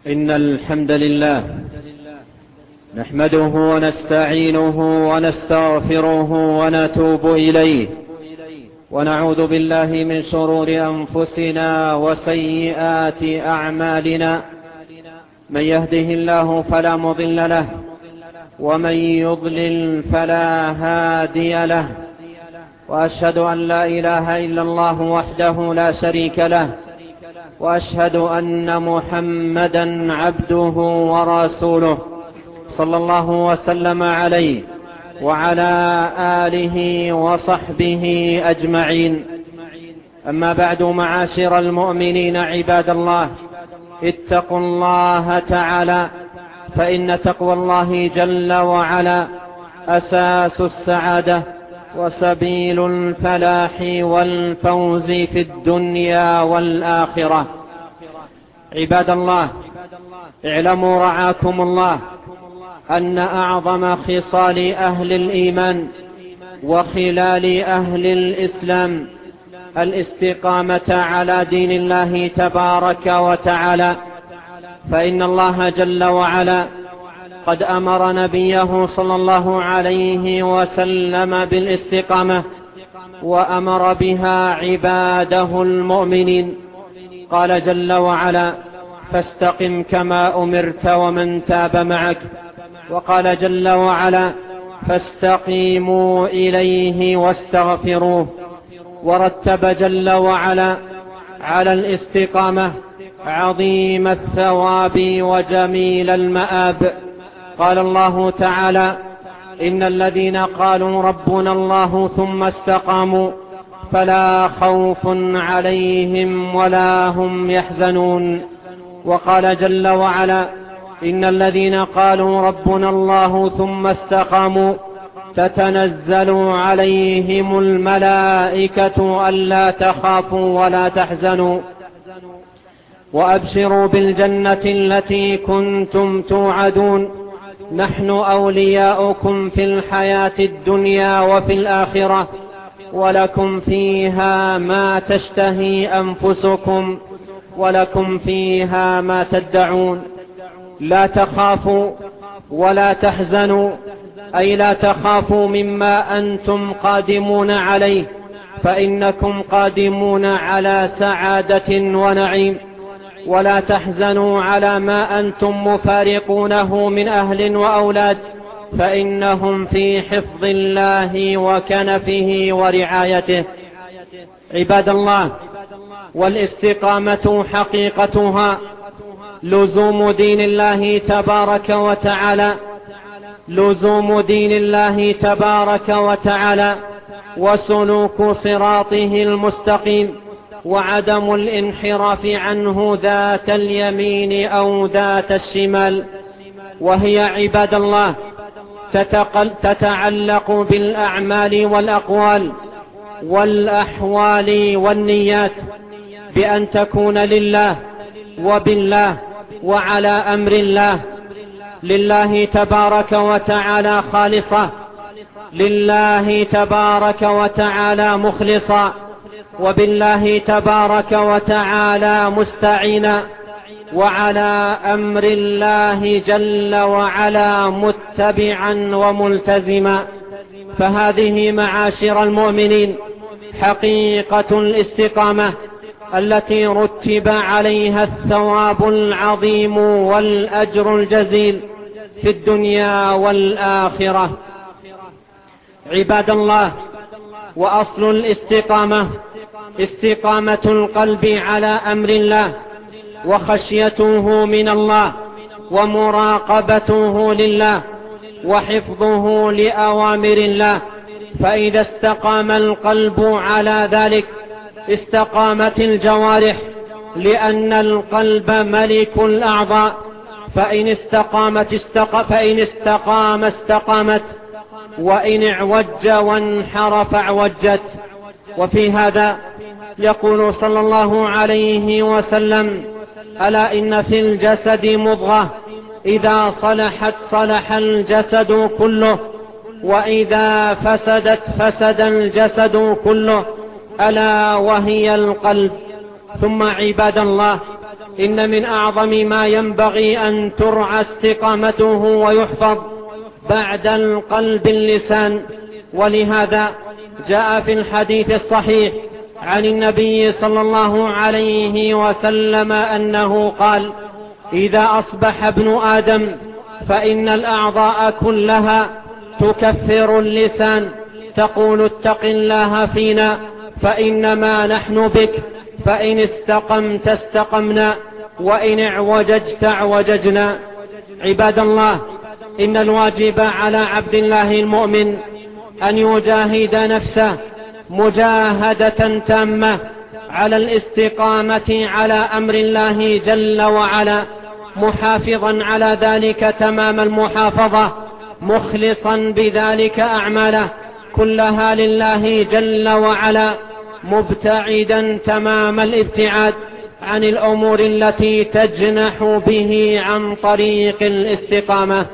إن الحمد لله نحمده ونستعينه ونستغفره ونتوب إليه، ونعوذ بالله من شرور أنفسنا وسيئات أعمالنا. من يهده الله فلا مضل له، ومن يضلل فلا هادي له، وأشهد أن لا إله إلا الله وحده لا شريك له، وأشهد أن محمدا عبده ورسوله صلى الله وسلم عليه وعلى آله وصحبه أجمعين. أما بعد، معاشر المؤمنين عباد الله، اتقوا الله تعالى، فإن تقوى الله جل وعلا أساس السعادة وسبيل الفلاح والفوز في الدنيا والآخرة. عباد الله، اعلموا رعاكم الله أن أعظم خصال أهل الإيمان وخلال أهل الإسلام الاستقامة على دين الله تبارك وتعالى، فإن الله جل وعلا قد أمر نبيه صلى الله عليه وسلم بالاستقامة، وأمر بها عباده المؤمنين. قال جل وعلا: فاستقم كما أمرت ومن تاب معك. وقال جل وعلا: فاستقيموا إليه واستغفروه. ورتب جل وعلا على الاستقامة عظيم الثواب وجميل المآب. قال الله تعالى: إن الذين قالوا ربنا الله ثم استقاموا فلا خوف عليهم ولا هم يحزنون. وقال جل وعلا: إن الذين قالوا ربنا الله ثم استقاموا تتنزل عليهم الملائكة ألا تخافوا ولا تحزنوا وأبشروا بالجنة التي كنتم توعدون، نحن أولياؤكم في الحياة الدنيا وفي الآخرة، ولكم فيها ما تشتهي أنفسكم ولكم فيها ما تدعون. لا تخافوا ولا تحزنوا، أي لا تخافوا مما أنتم قادمون عليه، فإنكم قادمون على سعادة ونعيم. ولا تحزنوا على ما أنتم مفارقونه من أهل وأولاد، فإنهم في حفظ الله وكنفه ورعايته. عباد الله، والاستقامة حقيقتها لزوم دين الله تبارك وتعالى، لزوم دين الله تبارك وتعالى وسلوك صراطه المستقيم، وعدم الانحراف عنه ذات اليمين أو ذات الشمال. وهي عباد الله تتعلق بالأعمال والأقوال والأحوال والنيات، بأن تكون لله وبالله وعلى أمر الله، لله تبارك وتعالى خالصة، لله تبارك وتعالى مخلصا، وبالله تبارك وتعالى مستعينا، وعلى أمر الله جل وعلا متبعا وملتزما. فهذه معاشر المؤمنين حقيقة الاستقامة التي رتب عليها الثواب العظيم والأجر الجزيل في الدنيا والآخرة. عباد الله، وأصل الاستقامة استقامة القلب على أمر الله، وخشيته من الله، ومراقبته لله، وحفظه لأوامر الله. فإذا استقام القلب على ذلك استقامت الجوارح، لأن القلب ملك الأعضاء، فإن استقام استقامت، وإن اعوج وانحرف اعوجت. وفي هذا يقول صلى الله عليه وسلم: ألا إن في الجسد مضغة إذا صلحت صلح الجسد كله، وإذا فسدت فسد الجسد كله، ألا وهي القلب. ثم عباد الله، إن من أعظم ما ينبغي أن ترعى استقامته ويحفظ بعد القلب اللسان. ولهذا جاء في الحديث الصحيح عن النبي صلى الله عليه وسلم أنه قال: إذا أصبح ابن آدم فإن الأعضاء كلها تكفر اللسان تقول: اتق الله فينا فإنما نحن بك، فإن استقمت استقمنا وإن اعوججت اعوججنا. عباد الله، إن الواجب على عبد الله المؤمن أن يجاهد نفسه مجاهدة تامة على الاستقامة على أمر الله جل وعلا، محافظا على ذلك تمام المحافظة، مخلصا بذلك أعماله كلها لله جل وعلا، مبتعدا تمام الابتعاد عن الأمور التي تجنح به عن طريق الاستقامة.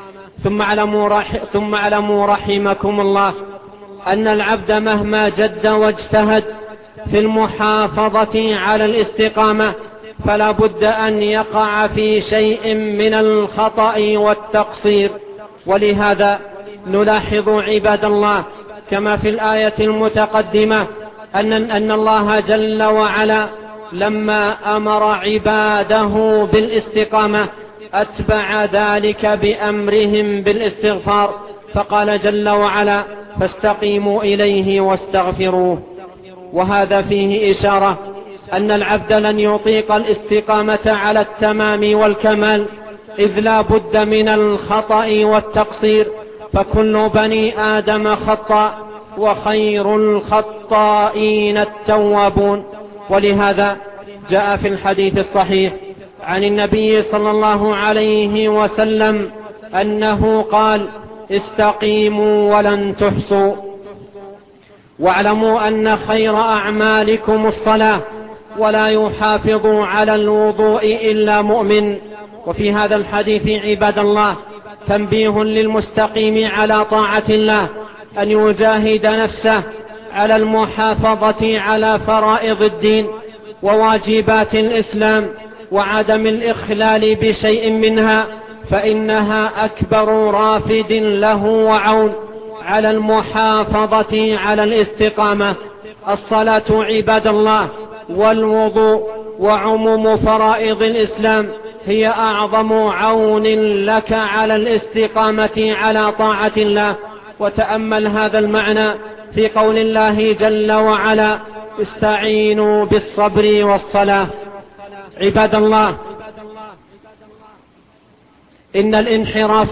ثم اعلموا رحمكم الله أن العبد مهما جد واجتهد في المحافظة على الاستقامة فلا بد أن يقع في شيء من الخطأ والتقصير. ولهذا نلاحظ عباد الله كما في الآية المتقدمة أن الله جل وعلا لما أمر عباده بالاستقامة أتبع ذلك بأمرهم بالاستغفار، فقال جل وعلا: فاستقيموا إليه واستغفروه. وهذا فيه إشارة أن العبد لن يطيق الاستقامة على التمام والكمال، إذ لا بد من الخطأ والتقصير، فكل بني آدم خطاء وخير الخطائين التوابون. ولهذا جاء في الحديث الصحيح عن النبي صلى الله عليه وسلم أنه قال: استقيموا ولن تحصوا. واعلموا أن خير أعمالكم الصلاة، ولا يحافظ على الوضوء إلا مؤمن. وفي هذا الحديث عباد الله تنبيه للمستقيم على طاعة الله أن يجاهد نفسه على المحافظة على فرائض الدين وواجبات الإسلام وعدم الإخلال بشيء منها، فإنها أكبر رافد له وعون على المحافظة على الاستقامة. الصلاة عباد الله والوضوء وعموم فرائض الإسلام هي أعظم عون لك على الاستقامة على طاعة الله. وتأمل هذا المعنى في قول الله جل وعلا: استعينوا بالصبر والصلاة. عباد الله، إن الانحراف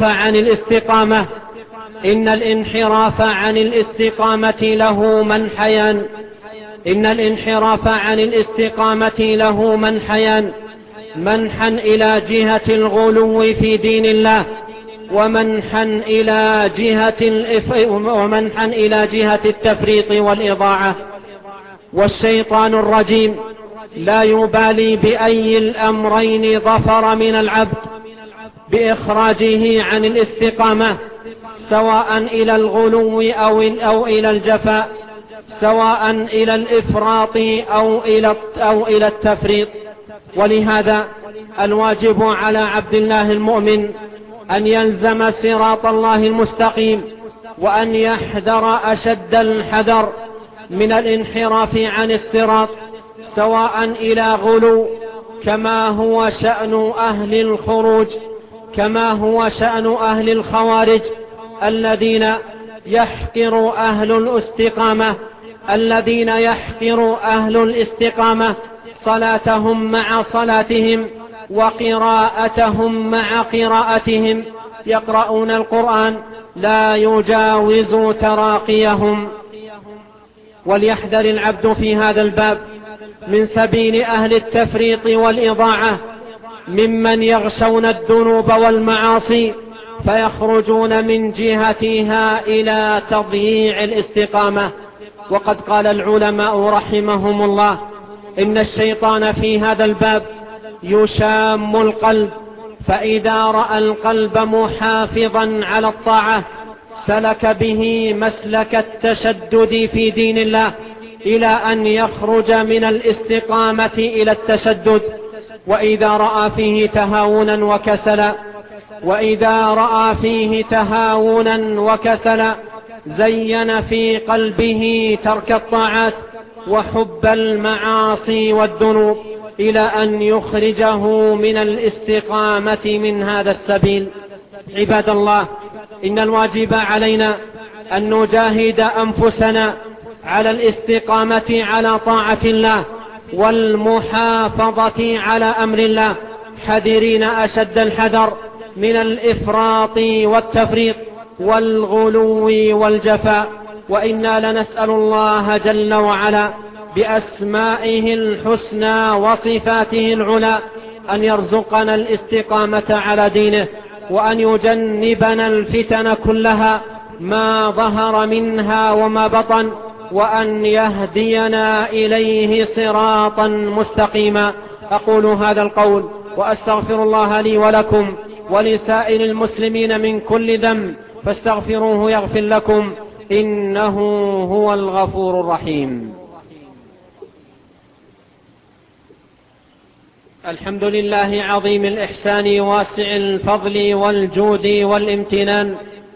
عن الاستقامة له منحيان. إن الانحراف عن الاستقامة له منحيان: منحا إلى جهة الغلو في دين الله، ومنحا إلى جهة التفريط والإضاعة. والشيطان الرجيم لا يبالي بأي الأمرين ظفر من العبد بإخراجه عن الاستقامة، سواء إلى الغلو أو إلى الجفاء، سواء إلى الإفراط أو إلى التفريط. ولهذا الواجب على عبد الله المؤمن أن يلزم صراط الله المستقيم، وأن يحذر أشد الحذر من الانحراف عن الصراط، سواء إلى غلو كما هو شأن أهل الخوارج الذين يحقر أهل الاستقامة صلاتهم مع صلاتهم وقراءتهم مع قراءتهم، يقرؤون القرآن لا يجاوز تراقيهم. وليحذر العبد في هذا الباب من سبيل أهل التفريط والإضاعة، ممن يغشون الذنوب والمعاصي فيخرجون من جهتها إلى تضييع الاستقامة. وقد قال العلماء رحمهم الله إن الشيطان في هذا الباب يشام القلب، فإذا رأى القلب محافظا على الطاعة سلك به مسلك التشدد في دين الله إلى أن يخرج من الاستقامة إلى التشدد. وإذا رأى فيه تهاونا وكسلا زين في قلبه ترك الطاعات وحب المعاصي والذنوب إلى أن يخرجه من الاستقامة من هذا السبيل. عباد الله، إن الواجب علينا أن نجاهد أنفسنا على الاستقامة على طاعة الله والمحافظة على أمر الله، حذرين أشد الحذر من الإفراط والتفريط والغلو والجفاء. وإنا لنسأل الله جل وعلا بأسمائه الحسنى وصفاته العلى أن يرزقنا الاستقامة على دينه، وأن يجنبنا الفتن كلها ما ظهر منها وما بطن، وأن يهدينا إليه صراطا مستقيما. أقول هذا القول وأستغفر الله لي ولكم ولسائر المسلمين من كل ذنب، فاستغفروه يغفر لكم، إنه هو الغفور الرحيم. الحمد لله عظيم الإحسان واسع الفضل والجود والامتنان،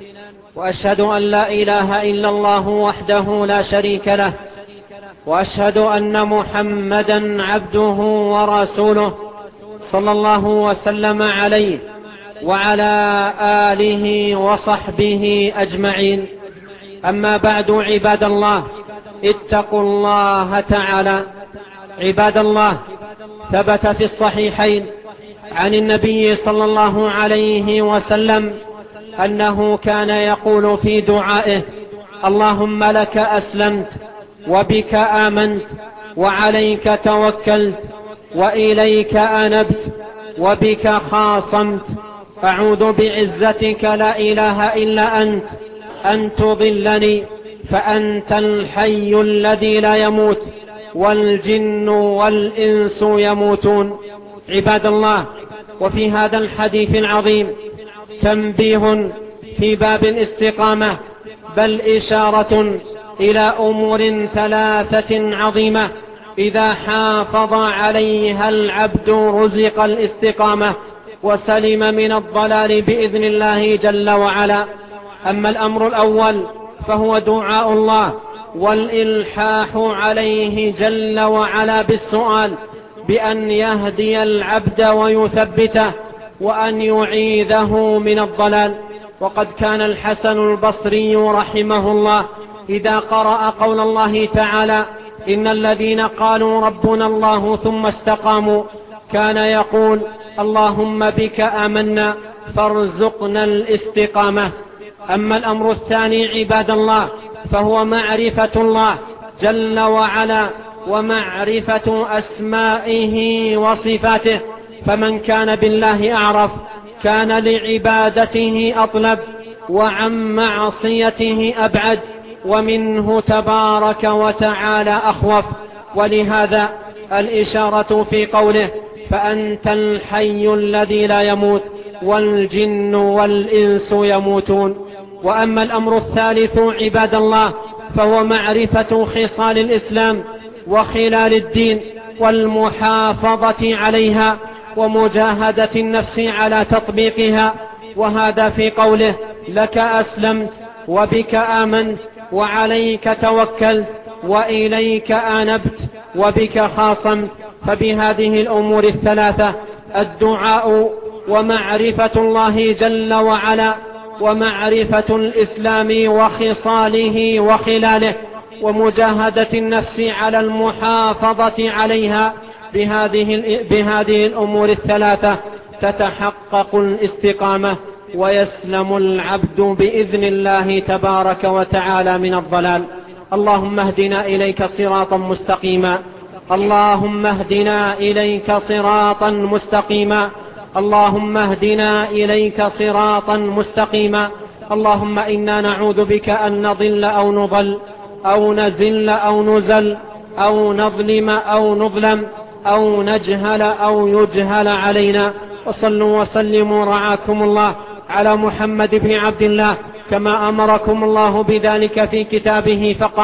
وأشهد أن لا إله إلا الله وحده لا شريك له، وأشهد أن محمدا عبده ورسوله صلى الله وسلم عليه وعلى آله وصحبه أجمعين. أما بعد، عباد الله، اتقوا الله تعالى. عباد الله، ثبت في الصحيحين عن النبي صلى الله عليه وسلم أنه كان يقول في دعائه: اللهم لك أسلمت وبك آمنت وعليك توكلت وإليك أنبت وبك خاصمت، أعوذ بعزتك لا إله إلا أنت أن تضلني، فأنت الحي الذي لا يموت والجن والإنس يموتون. عباد الله، وفي هذا الحديث العظيم تنبيه في باب الاستقامة، بل إشارة إلى أمور ثلاثة عظيمة إذا حافظ عليها العبد رزق الاستقامة وسلم من الضلال بإذن الله جل وعلا. أما الأمر الأول فهو دعاء الله والإلحاح عليه جل وعلا بالسؤال بأن يهدي العبد ويثبته وأن يعيذه من الضلال. وقد كان الحسن البصري رحمه الله إذا قرأ قول الله تعالى: إن الذين قالوا ربنا الله ثم استقاموا، كان يقول: اللهم بك آمنا فارزقنا الاستقامة. أما الأمر الثاني عباد الله فهو معرفة الله جل وعلا ومعرفة أسمائه وصفاته، فمن كان بالله أعرف كان لعبادته أطلب وعن معصيته أبعد، ومنه تبارك وتعالى أخوف. ولهذا الإشارة في قوله: فأنت الحي الذي لا يموت والجن والإنس يموتون. وأما الأمر الثالث عباد الله فهو معرفة خصال الإسلام وخلال الدين والمحافظة عليها ومجاهدة النفس على تطبيقها، وهذا في قوله: لك أسلمت وبك آمنت وعليك توكلت وإليك آنبت وبك خاصمت. فبهذه الأمور الثلاثة، الدعاء ومعرفة الله جل وعلا ومعرفة الإسلام وخصاله وخلاله ومجاهدة النفس على المحافظة عليها، بهذه الأمور الثلاثة تتحقق الاستقامة ويسلم العبد بإذن الله تبارك وتعالى من الضلال. اللهم اهدنا إليك صراطا مستقيما، اللهم اهدنا إليك صراطا مستقيما، اللهم اهدنا إليك صراطا مستقيما. اللهم إنا نعوذ بك أن نضل أو نضل أو نزل أو نزل أو نظلم أو نظلم أو نجهل أو يجهل علينا. وصلوا وسلموا رعاكم الله على محمد بن عبد الله كما أمركم الله بذلك في كتابه، فقال: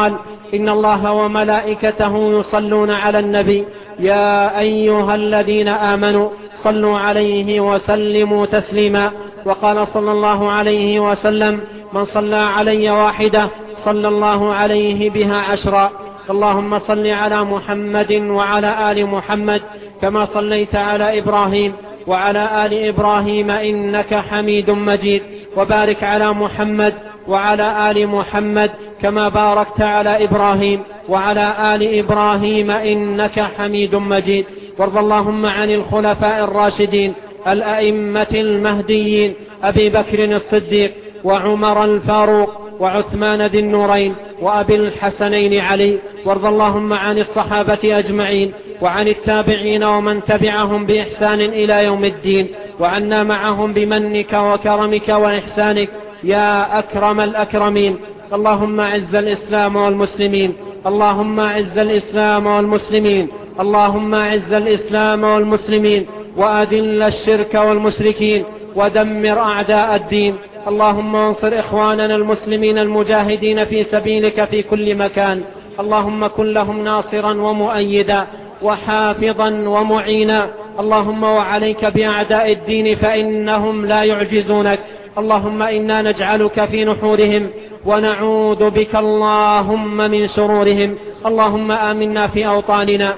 إن الله وملائكته يصلون على النبي يا أيها الذين آمنوا صلوا عليه وسلموا تسليما. وقال صلى الله عليه وسلم من صلى علي واحدة صلى الله عليه بها 10. اللهم صل على محمد وعلى آل محمد كما صليت على إبراهيم وعلى آل إبراهيم إنك حميد مجيد. وبارك على محمد وعلى آل محمد كما باركت على إبراهيم وعلى آل إبراهيم إنك حميد مجيد. وارض اللهم عن الخلفاء الراشدين الأئمة المهديين أبي بكر الصديق وعمر الفاروق وعثمان ذي النورين وأبي الحسنين علي. وارض اللهم عن الصحابة أجمعين وعن التابعين ومن تبعهم بإحسان إلى يوم الدين، وعنا معهم بمنك وكرمك وإحسانك يا أكرم الأكرمين. اللهم أعز الإسلام والمسلمين، اللهم أعز الإسلام والمسلمين، اللهم أعز الإسلام والمسلمين وأذل الشرك والمشركين ودمر أعداء الدين. اللهم انصر إخواننا المسلمين المجاهدين في سبيلك في كل مكان. اللهم كن لهم ناصرا ومؤيدا وحافظا ومعينا. اللهم وعليك بأعداء الدين فإنهم لا يعجزونك. اللهم إنا نجعلك في نحورهم ونعوذ بك اللهم من شرورهم. اللهم آمنا في أوطاننا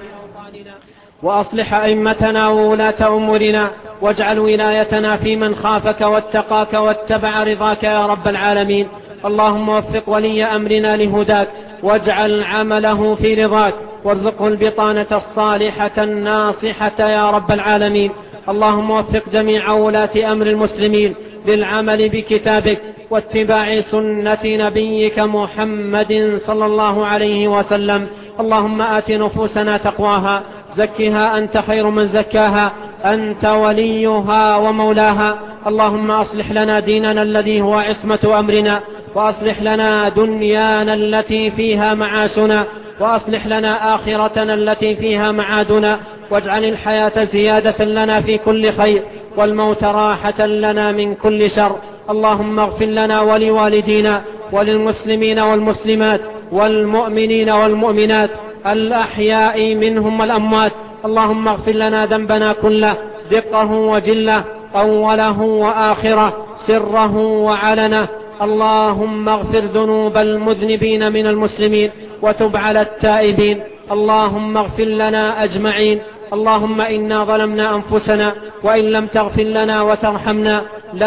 وأصلح أئمتنا وولاة أمورنا، واجعل ولايتنا في من خافك واتقاك واتبع رضاك يا رب العالمين. اللهم وفق ولي أمرنا لهداك، واجعل عمله في رضاك، وارزقه البطانة الصالحة الناصحة يا رب العالمين. اللهم وفق جميع ولاة أمر المسلمين للعمل بكتابك واتباع سنة نبيك محمد صلى الله عليه وسلم. اللهم آت نفوسنا تقواها، زكها أنت خير من زكاها، أنت وليها ومولاها. اللهم أصلح لنا ديننا الذي هو عصمة أمرنا، وأصلح لنا دنيانا التي فيها معاشنا، وأصلح لنا آخرتنا التي فيها معادنا، واجعل الحياة زيادة لنا في كل خير والموت راحة لنا من كل شر. اللهم اغفر لنا ولوالدينا وللمسلمين والمسلمات والمؤمنين والمؤمنات الأحياء منهم والأموات. اللهم اغفر لنا ذنبنا كله، دقه وجله، أوله وآخره، سره وعلنه. اللهم اغفر ذنوب المذنبين من المسلمين وتب على التائبين. اللهم اغفر لنا أجمعين. اللهم إنا ظلمنا أنفسنا، وإن لم تغفر لنا وترحمنا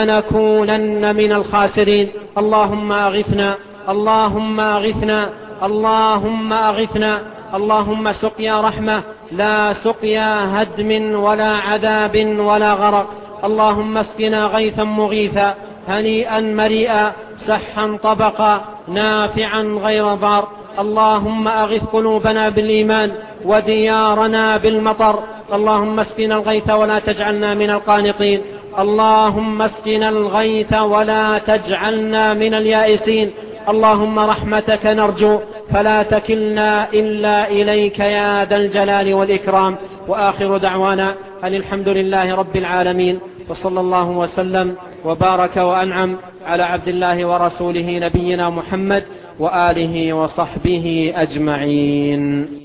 لنكونن من الخاسرين. اللهم أغثنا، اللهم أغثنا، اللهم أغثنا. اللهم سقيا رحمة لا سقيا هدم ولا عذاب ولا غرق. اللهم اسقنا غيثا مغيثا هنيئا مريئا سحا طبقا نافعا غير ضار. اللهم أغث قلوبنا بالإيمان وديارنا بالمطر. اللهم اسقنا الغيث ولا تجعلنا من القانطين. اللهم اسقنا الغيث ولا تجعلنا من اليائسين. اللهم رحمتك نرجو فلا تكلنا إلا إليك يا ذا الجلال والإكرام. وآخر دعوانا أن الحمد لله رب العالمين، وصلى الله وسلم وبارك وأنعم على عبد الله ورسوله نبينا محمد وآله وصحبه أجمعين.